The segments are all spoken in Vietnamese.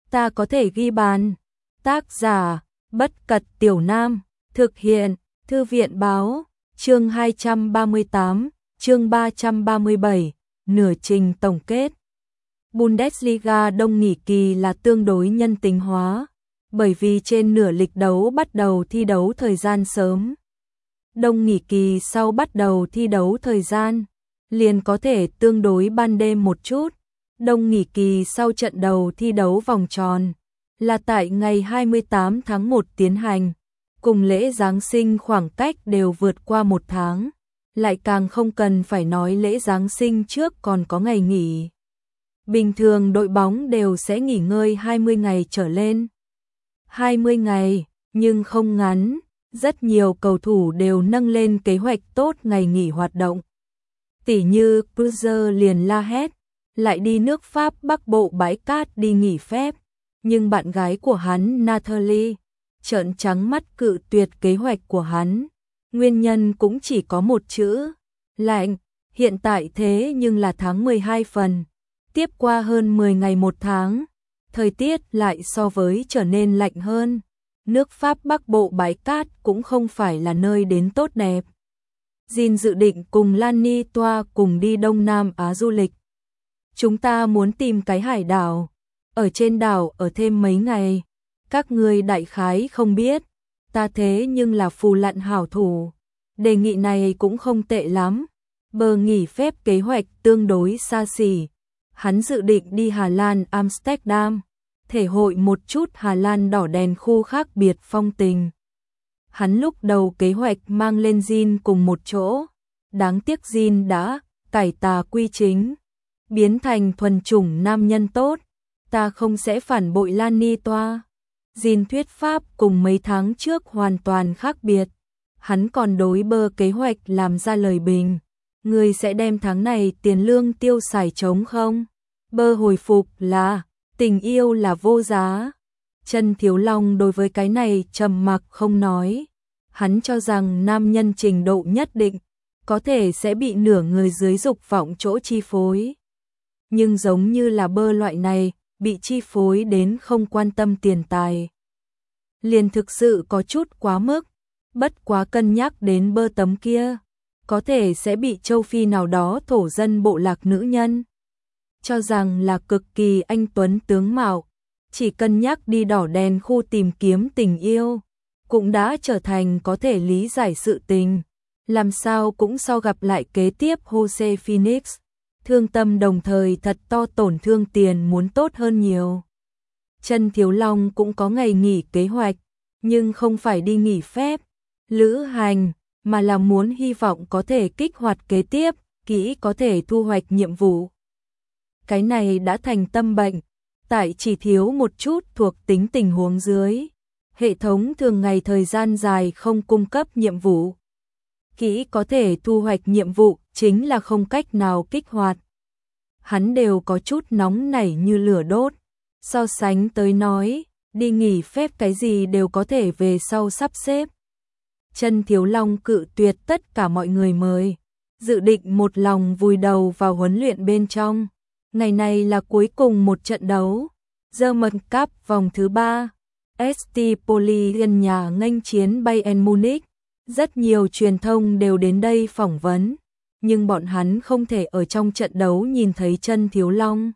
ta có thể ghi bàn. Tác giả, Bất Cật Tiểu Nam, thực hiện, Thư viện Báo, chương 238, chương 337, nửa trình tổng kết. Bundesliga đông nghỉ kỳ là tương đối nhân tính hóa, bởi vì trên nửa lịch đấu bắt đầu thi đấu thời gian sớm. Đông nghỉ kỳ sau bắt đầu thi đấu thời gian, liền có thể tương đối ban đêm một chút. Đông nghỉ kỳ sau trận đầu thi đấu vòng tròn, là tại ngày 28 tháng 1 tiến hành, cùng lễ Giáng sinh khoảng cách đều vượt qua một tháng, lại càng không cần phải nói lễ Giáng sinh trước còn có ngày nghỉ. Bình thường đội bóng đều sẽ nghỉ ngơi 20 ngày trở lên. 20 ngày, nhưng không ngắn, rất nhiều cầu thủ đều nâng lên kế hoạch tốt ngày nghỉ hoạt động. Tỉ như Cruiser liền la hét, lại đi nước Pháp Bắc Bộ bãi cát đi nghỉ phép, nhưng bạn gái của hắn Natalie trợn trắng mắt cự tuyệt kế hoạch của hắn. Nguyên nhân cũng chỉ có một chữ, lạnh. Hiện tại thế nhưng là tháng 12 phần, tiếp qua hơn 10 ngày một tháng, thời tiết lại so với trở nên lạnh hơn. Nước Pháp Bắc Bộ bãi cát cũng không phải là nơi đến tốt đẹp. Jin dự định cùng Lani Toa cùng đi Đông Nam Á du lịch. Chúng ta muốn tìm cái hải đảo, ở trên đảo ở thêm mấy ngày. Các ngươi đại khái không biết, ta thế nhưng là phù lặn hảo thủ. Đề nghị này cũng không tệ lắm. Bờ nghỉ phép kế hoạch tương đối xa xỉ. Hắn dự định đi Hà Lan Amsterdam, thể hội một chút Hà Lan đỏ đèn khu khác biệt phong tình. Hắn lúc đầu kế hoạch mang lên Jin cùng một chỗ, đáng tiếc Jin đã cải tà quy chính, biến thành thuần chủng nam nhân tốt. Ta không sẽ phản bội Lani Toa. Jin thuyết pháp cùng mấy tháng trước hoàn toàn khác biệt. Hắn còn đối bơ kế hoạch làm ra lời bình. Người sẽ đem tháng này tiền lương tiêu xài trống không? Bơ hồi phục là, tình yêu là vô giá. Chân Thiếu Long đối với cái này trầm mặc không nói. Hắn cho rằng nam nhân trình độ nhất định, có thể sẽ bị nửa người dưới dục vọng chỗ chi phối. Nhưng giống như là bơ loại này, bị chi phối đến không quan tâm tiền tài, liền thực sự có chút quá mức. Bất quá cân nhắc đến bơ tấm kia, có thể sẽ bị châu Phi nào đó thổ dân bộ lạc nữ nhân cho rằng là cực kỳ anh tuấn tướng mạo, chỉ cân nhắc đi đỏ đèn khu tìm kiếm tình yêu, cũng đã trở thành có thể lý giải sự tình. Làm sao cũng sau gặp lại kế tiếp Jose Phoenix, thương tâm đồng thời thật to tổn thương tiền muốn tốt hơn nhiều. Chân Thiếu Long cũng có ngày nghỉ kế hoạch, nhưng không phải đi nghỉ phép, lữ hành, mà là muốn hy vọng có thể kích hoạt kế tiếp, kỹ có thể thu hoạch nhiệm vụ. Cái này đã thành tâm bệnh, tại chỉ thiếu một chút thuộc tính tình huống dưới. Hệ thống thường ngày thời gian dài không cung cấp nhiệm vụ. Kỹ có thể thu hoạch nhiệm vụ chính là không cách nào kích hoạt. Hắn đều có chút nóng nảy như lửa đốt. So sánh tới nói, đi nghỉ phép cái gì đều có thể về sau sắp xếp. Chân Thiếu Long cự tuyệt tất cả mọi người mời, dự định một lòng vùi đầu vào huấn luyện bên trong. Ngày này là cuối cùng một trận đấu, German Cup vòng thứ 3, ST Poli gần nhà nghênh chiến Bayern Munich. Rất nhiều truyền thông đều đến đây phỏng vấn, nhưng bọn hắn không thể ở trong trận đấu nhìn thấy Chân Thiếu Long.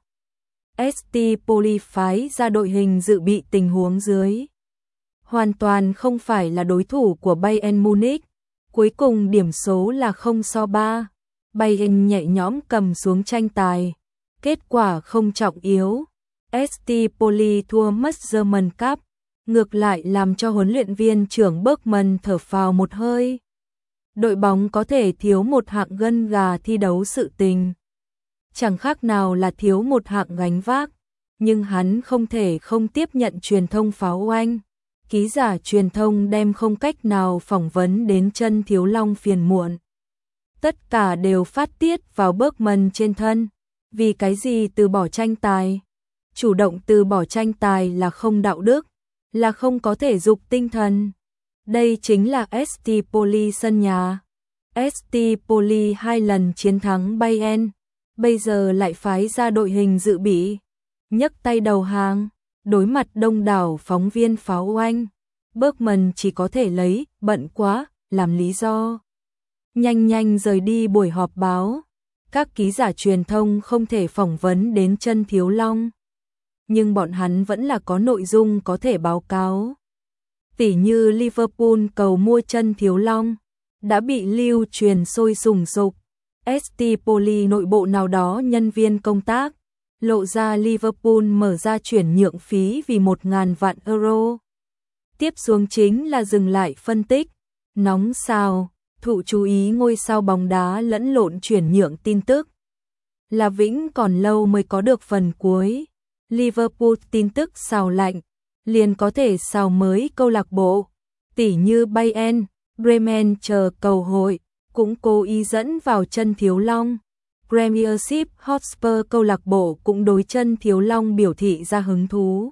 ST Poli phái ra đội hình dự bị tình huống dưới, hoàn toàn không phải là đối thủ của Bayern Munich. Cuối cùng điểm số là 0-3. Bayern nhẹ nhõm cầm xuống tranh tài. Kết quả không trọng yếu. ST Poli thua mất German Cup, ngược lại làm cho huấn luyện viên trưởng Bergman thở phào một hơi. Đội bóng có thể thiếu một hạng gân gà thi đấu sự tình, chẳng khác nào là thiếu một hạng gánh vác, nhưng hắn không thể không tiếp nhận truyền thông pháo oanh. Ký giả truyền thông đem không cách nào phỏng vấn đến Chân Thiếu Long phiền muộn. Tất cả đều phát tiết vào Bergman trên thân. Vì cái gì từ bỏ tranh tài? Chủ động từ bỏ tranh tài là không đạo đức, là không có thể dục tinh thần. Đây chính là ST Poli sân nhà. ST Poli 2 lần chiến thắng Bayern, bây giờ lại phái ra đội hình dự bị, nhấc tay đầu hàng. Đối mặt đông đảo phóng viên pháo oanh, Bergman chỉ có thể lấy bận quá làm lý do. Nhanh nhanh rời đi buổi họp báo. Các ký giả truyền thông không thể phỏng vấn đến Chân Thiếu Long. Nhưng bọn hắn vẫn là có nội dung có thể báo cáo. Tỉ như Liverpool cầu mua Chân Thiếu Long, đã bị lưu truyền sôi sùng sục. ST Poli nội bộ nào đó nhân viên công tác, lộ ra Liverpool mở ra chuyển nhượng phí vì 1.000 vạn euro. Tiếp xuống chính là dừng lại phân tích, nóng sao, thụ chú ý ngôi sao bóng đá lẫn lộn chuyển nhượng tin tức. Là vĩnh còn lâu mới có được phần cuối. Liverpool tin tức xào lạnh, liền có thể xào mới câu lạc bộ, tỉ như Bayern, Bremen chờ cầu hội, cũng cố ý dẫn vào Chân Thiếu Long. Premiership Hotspur câu lạc bộ cũng đối Chân Thiếu Long biểu thị ra hứng thú.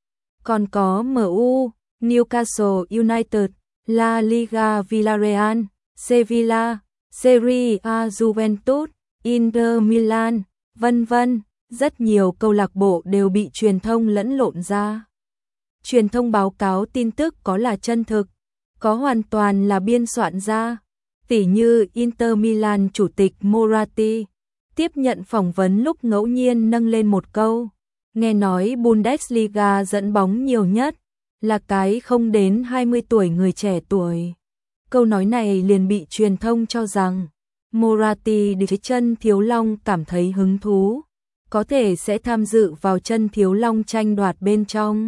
Còn có MU, Newcastle United, La Liga Villarreal, Sevilla, Serie A Juventus, Inter Milan, vân vân, rất nhiều câu lạc bộ đều bị truyền thông lẫn lộn ra. Truyền thông báo cáo tin tức có là chân thực, có hoàn toàn là biên soạn ra. Tỉ như Inter Milan chủ tịch Moratti tiếp nhận phỏng vấn lúc ngẫu nhiên nâng lên một câu, nghe nói Bundesliga dẫn bóng nhiều nhất là cái không đến 20 tuổi người trẻ tuổi. Câu nói này liền bị truyền thông cho rằng Moratti đối với Chân Thiếu Long cảm thấy hứng thú, có thể sẽ tham dự vào Chân Thiếu Long tranh đoạt bên trong.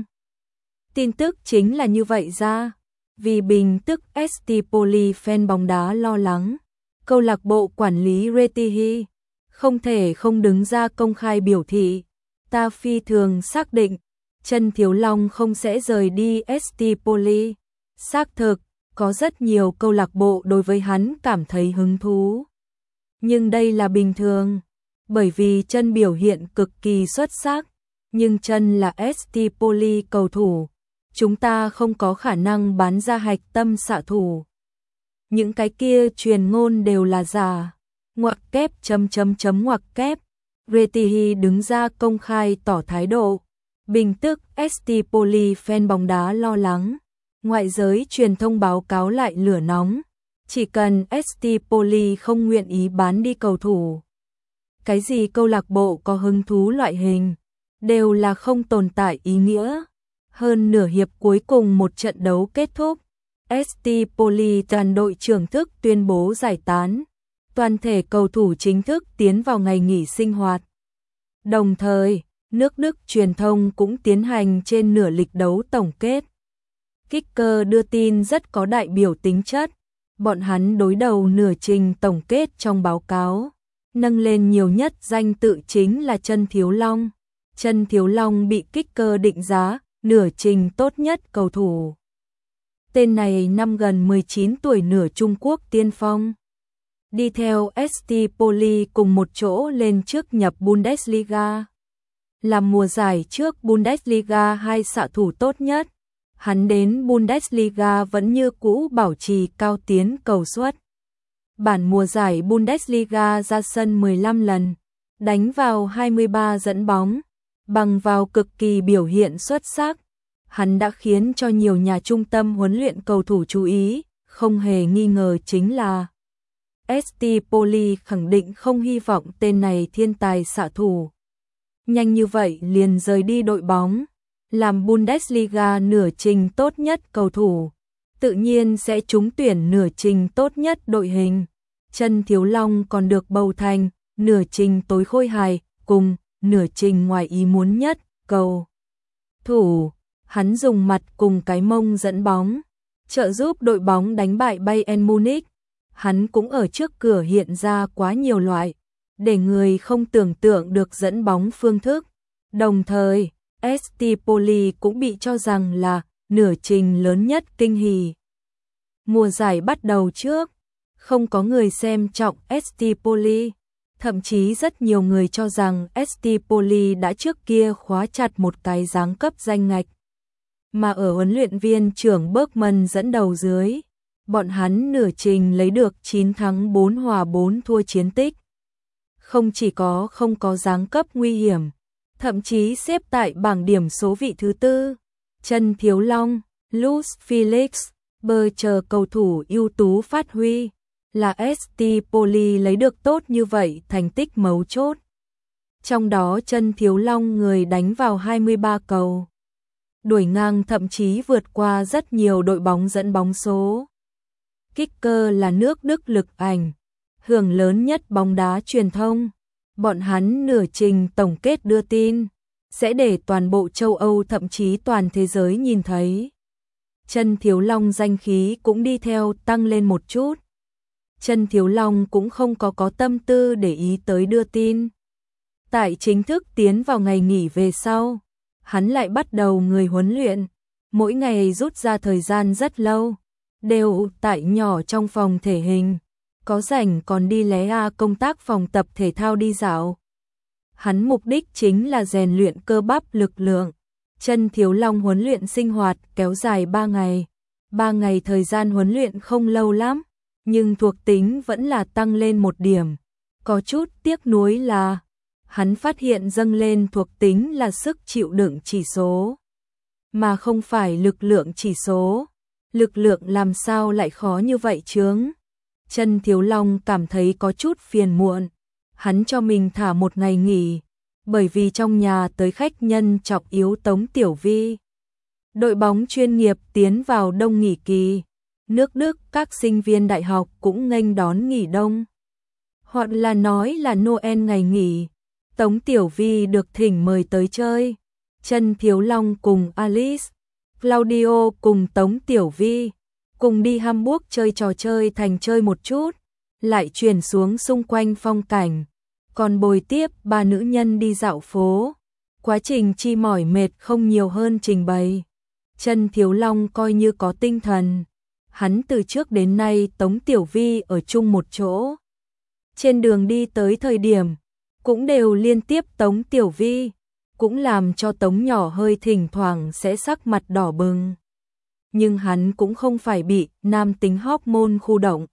Tin tức chính là như vậy ra. Vì bình tức ST Poli fan bóng đá lo lắng, câu lạc bộ quản lý Retihi không thể không đứng ra công khai biểu thị, ta phi thường xác định Chân Thiếu Long không sẽ rời đi ST Poli. Xác thực, có rất nhiều câu lạc bộ đối với hắn cảm thấy hứng thú. Nhưng đây là bình thường, bởi vì Chân biểu hiện cực kỳ xuất sắc, nhưng Chân là ST Poli cầu thủ. Chúng ta không có khả năng bán ra hạch tâm xạ thủ. Những cái kia truyền ngôn đều là giả. Ngoặc kép ngoặc kép. Retihi đứng ra công khai tỏ thái độ. Bình tức ST Poli fan bóng đá lo lắng. Ngoại giới truyền thông báo cáo lại lửa nóng. Chỉ cần ST Poli không nguyện ý bán đi cầu thủ. Cái gì câu lạc bộ có hứng thú loại hình, đều là không tồn tại ý nghĩa. Hơn nửa hiệp cuối cùng một trận đấu kết thúc, ST Poli toàn đội trưởng thức tuyên bố giải tán. Toàn thể cầu thủ chính thức tiến vào ngày nghỉ sinh hoạt. Đồng thời, nước Đức truyền thông cũng tiến hành trên nửa lịch đấu tổng kết. Kicker đưa tin rất có đại biểu tính chất. Bọn hắn đối đầu nửa trình tổng kết trong báo cáo, nâng lên nhiều nhất danh tự chính là Chân Thiếu Long. Chân Thiếu Long bị Kicker định giá nửa trình tốt nhất cầu thủ. Tên này năm gần 19 tuổi nửa Trung Quốc tiên phong. Đi theo ST Poli cùng một chỗ lên trước nhập Bundesliga. Làm mùa giải trước Bundesliga 2 xạ thủ tốt nhất. Hắn đến Bundesliga vẫn như cũ bảo trì cao tiến cầu suất. Bản mùa giải Bundesliga ra sân 15 lần, đánh vào 23 dẫn bóng. Bằng vào cực kỳ biểu hiện xuất sắc, hắn đã khiến cho nhiều nhà trung tâm huấn luyện cầu thủ chú ý, không hề nghi ngờ chính là ST Poli khẳng định không hy vọng tên này thiên tài xạ thủ nhanh như vậy liền rời đi đội bóng, làm Bundesliga nửa trình tốt nhất cầu thủ, tự nhiên sẽ trúng tuyển nửa trình tốt nhất đội hình. Chân Thiếu Long còn được bầu thành nửa trình tối khôi hài cùng nửa trình ngoài ý muốn nhất cầu thủ. Hắn dùng mặt cùng cái mông dẫn bóng, trợ giúp đội bóng đánh bại Bayern Munich. Hắn cũng ở trước cửa hiện ra quá nhiều loại, để người không tưởng tượng được dẫn bóng phương thức. Đồng thời, ST Poli cũng bị cho rằng là nửa trình lớn nhất kinh hỉ. Mùa giải bắt đầu trước, không có người xem trọng ST Poli. Thậm chí rất nhiều người cho rằng ST Poli đã trước kia khóa chặt một cái giáng cấp danh ngạch. Mà ở huấn luyện viên trưởng Bergman dẫn đầu dưới, bọn hắn nửa trình lấy được 9 thắng 4 hòa 4 thua chiến tích. Không chỉ không có giáng cấp nguy hiểm, thậm chí xếp tại bảng điểm số vị thứ 4. Trần Thiếu Long, Luis Felix, bờ chờ cầu thủ ưu tú phát huy, là ST Poli lấy được tốt như vậy thành tích mấu chốt. Trong đó Trần Thiếu Long người đánh vào 23 cầu, đuổi ngang thậm chí vượt qua rất nhiều đội bóng dẫn bóng số. Kicker là nước Đức Lực Ảnh, hưởng lớn nhất bóng đá truyền thông. Bọn hắn nửa trình tổng kết đưa tin, sẽ để toàn bộ châu Âu thậm chí toàn thế giới nhìn thấy. Trần Thiếu Long danh khí cũng đi theo tăng lên một chút. Trần Thiếu Long cũng không có tâm tư để ý tới đưa tin. Tại chính thức tiến vào ngày nghỉ về sau, hắn lại bắt đầu người huấn luyện, mỗi ngày rút ra thời gian rất lâu, đều tại nhỏ trong phòng thể hình, có rảnh còn đi lé công tác phòng tập thể thao đi dạo. Hắn mục đích chính là rèn luyện cơ bắp lực lượng. Trần Thiếu Long huấn luyện sinh hoạt kéo dài 3 ngày. 3 ngày thời gian huấn luyện không lâu lắm, nhưng thuộc tính vẫn là tăng lên một điểm. Có chút tiếc nuối là hắn phát hiện dâng lên thuộc tính là sức chịu đựng chỉ số, mà không phải lực lượng chỉ số. Lực lượng làm sao lại khó như vậy chướng? Trần Thiếu Long cảm thấy có chút phiền muộn. Hắn cho mình thả một ngày nghỉ, bởi vì trong nhà tới khách nhân trọng yếu Tống Tiểu Vi. Đội bóng chuyên nghiệp tiến vào đông nghỉ kỳ. Nước Đức các sinh viên đại học cũng nghênh đón nghỉ đông, hoặc là nói là Noel ngày nghỉ. Tống Tiểu Vi được thỉnh mời tới chơi. Trần Thiếu Long cùng Alice, Claudio cùng Tống Tiểu Vi cùng đi Hamburg chơi trò chơi thành chơi một chút, lại chuyển xuống xung quanh phong cảnh, còn bồi tiếp 3 nữ nhân đi dạo phố. Quá trình chi mỏi mệt không nhiều hơn trình bày. Trần Thiếu Long coi như có tinh thần. Hắn từ trước đến nay Tống Tiểu Vi ở chung một chỗ. Trên đường đi tới thời điểm, cũng đều liên tiếp Tống Tiểu Vi, cũng làm cho Tống nhỏ hơi thỉnh thoảng sẽ sắc mặt đỏ bừng. Nhưng hắn cũng không phải bị nam tính hormone khu động,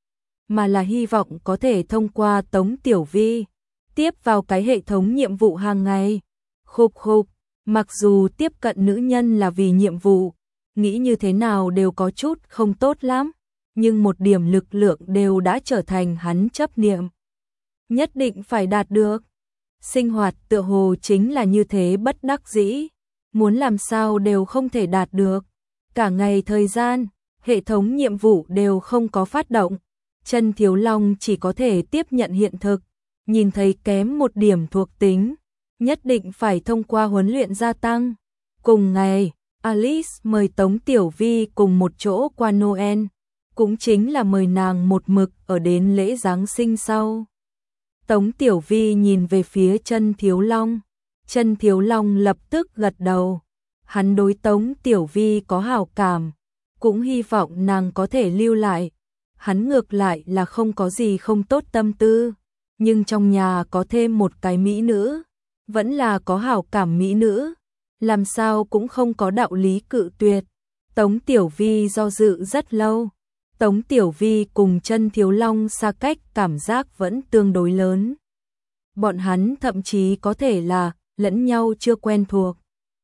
mà là hy vọng có thể thông qua Tống Tiểu Vi tiếp vào cái hệ thống nhiệm vụ hàng ngày. Khục khục, mặc dù tiếp cận nữ nhân là vì nhiệm vụ, nghĩ như thế nào đều có chút không tốt lắm, nhưng một điểm lực lượng đều đã trở thành hắn chấp niệm, nhất định phải đạt được. Sinh hoạt tựa hồ chính là như thế bất đắc dĩ, muốn làm sao đều không thể đạt được. Cả ngày thời gian, hệ thống nhiệm vụ đều không có phát động. Trần Thiếu Long chỉ có thể tiếp nhận hiện thực, nhìn thấy kém một điểm thuộc tính, nhất định phải thông qua huấn luyện gia tăng. Cùng ngày, Alice mời Tống Tiểu Vi cùng một chỗ qua Noel, cũng chính là mời nàng một mực ở đến lễ Giáng sinh sau. Tống Tiểu Vi nhìn về phía Trần Thiếu Long. Trần Thiếu Long lập tức gật đầu. Hắn đối Tống Tiểu Vi có hảo cảm, cũng hy vọng nàng có thể lưu lại. Hắn ngược lại là không có gì không tốt tâm tư, nhưng trong nhà có thêm một cái mỹ nữ, vẫn là có hảo cảm mỹ nữ, làm sao cũng không có đạo lý cự tuyệt. Tống Tiểu Vi do dự rất lâu. Tống Tiểu Vi cùng Trần Thiếu Long xa cách cảm giác vẫn tương đối lớn. Bọn hắn thậm chí có thể là lẫn nhau chưa quen thuộc.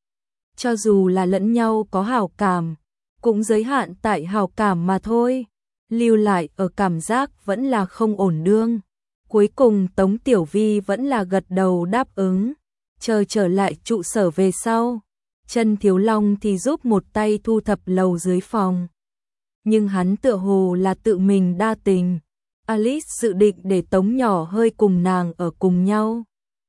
Cho dù là lẫn nhau có hảo cảm, cũng giới hạn tại hảo cảm mà thôi. Lưu lại ở cảm giác vẫn là không ổn đương. Cuối cùng Tống Tiểu Vi vẫn là gật đầu đáp ứng. Chờ trở lại trụ sở về sau, Trần Thiếu Long thì giúp một tay thu thập lầu dưới phòng. Nhưng hắn tựa hồ là tự mình đa tình. Alice dự định để Tống nhỏ hơi cùng nàng ở cùng nhau.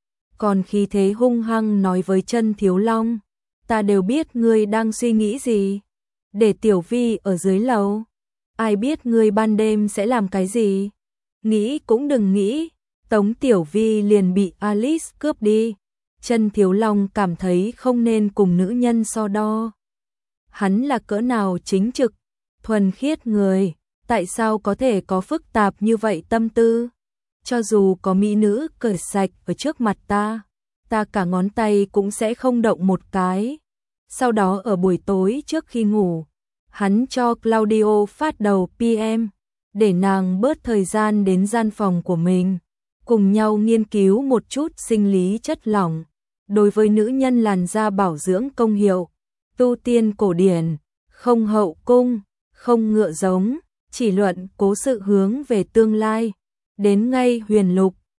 Còn khi thế hung hăng nói với Trần Thiếu Long, ta đều biết ngươi đang suy nghĩ gì. Để Tiểu Vi ở dưới lầu, ai biết ngươi ban đêm sẽ làm cái gì. Nghĩ cũng đừng nghĩ. Tống Tiểu Vi liền bị Alice cướp đi. Trần Thiếu Long cảm thấy không nên cùng nữ nhân so đo. Hắn là cỡ nào chính trực, thuần khiết người, tại sao có thể có phức tạp như vậy tâm tư? Cho dù có mỹ nữ cởi sạch ở trước mặt ta cả ngón tay cũng sẽ không động một cái. Sau đó ở buổi tối trước khi ngủ, hắn cho Claudio phát đầu PM, để nàng bớt thời gian đến gian phòng của mình, cùng nhau nghiên cứu một chút sinh lý chất lỏng. đối với nữ nhân làn da bảo dưỡng công hiệu, tu tiên cổ điển, không hậu cung, không ngựa giống, chỉ luận cố sự hướng về tương lai. Đến ngay huyền lục,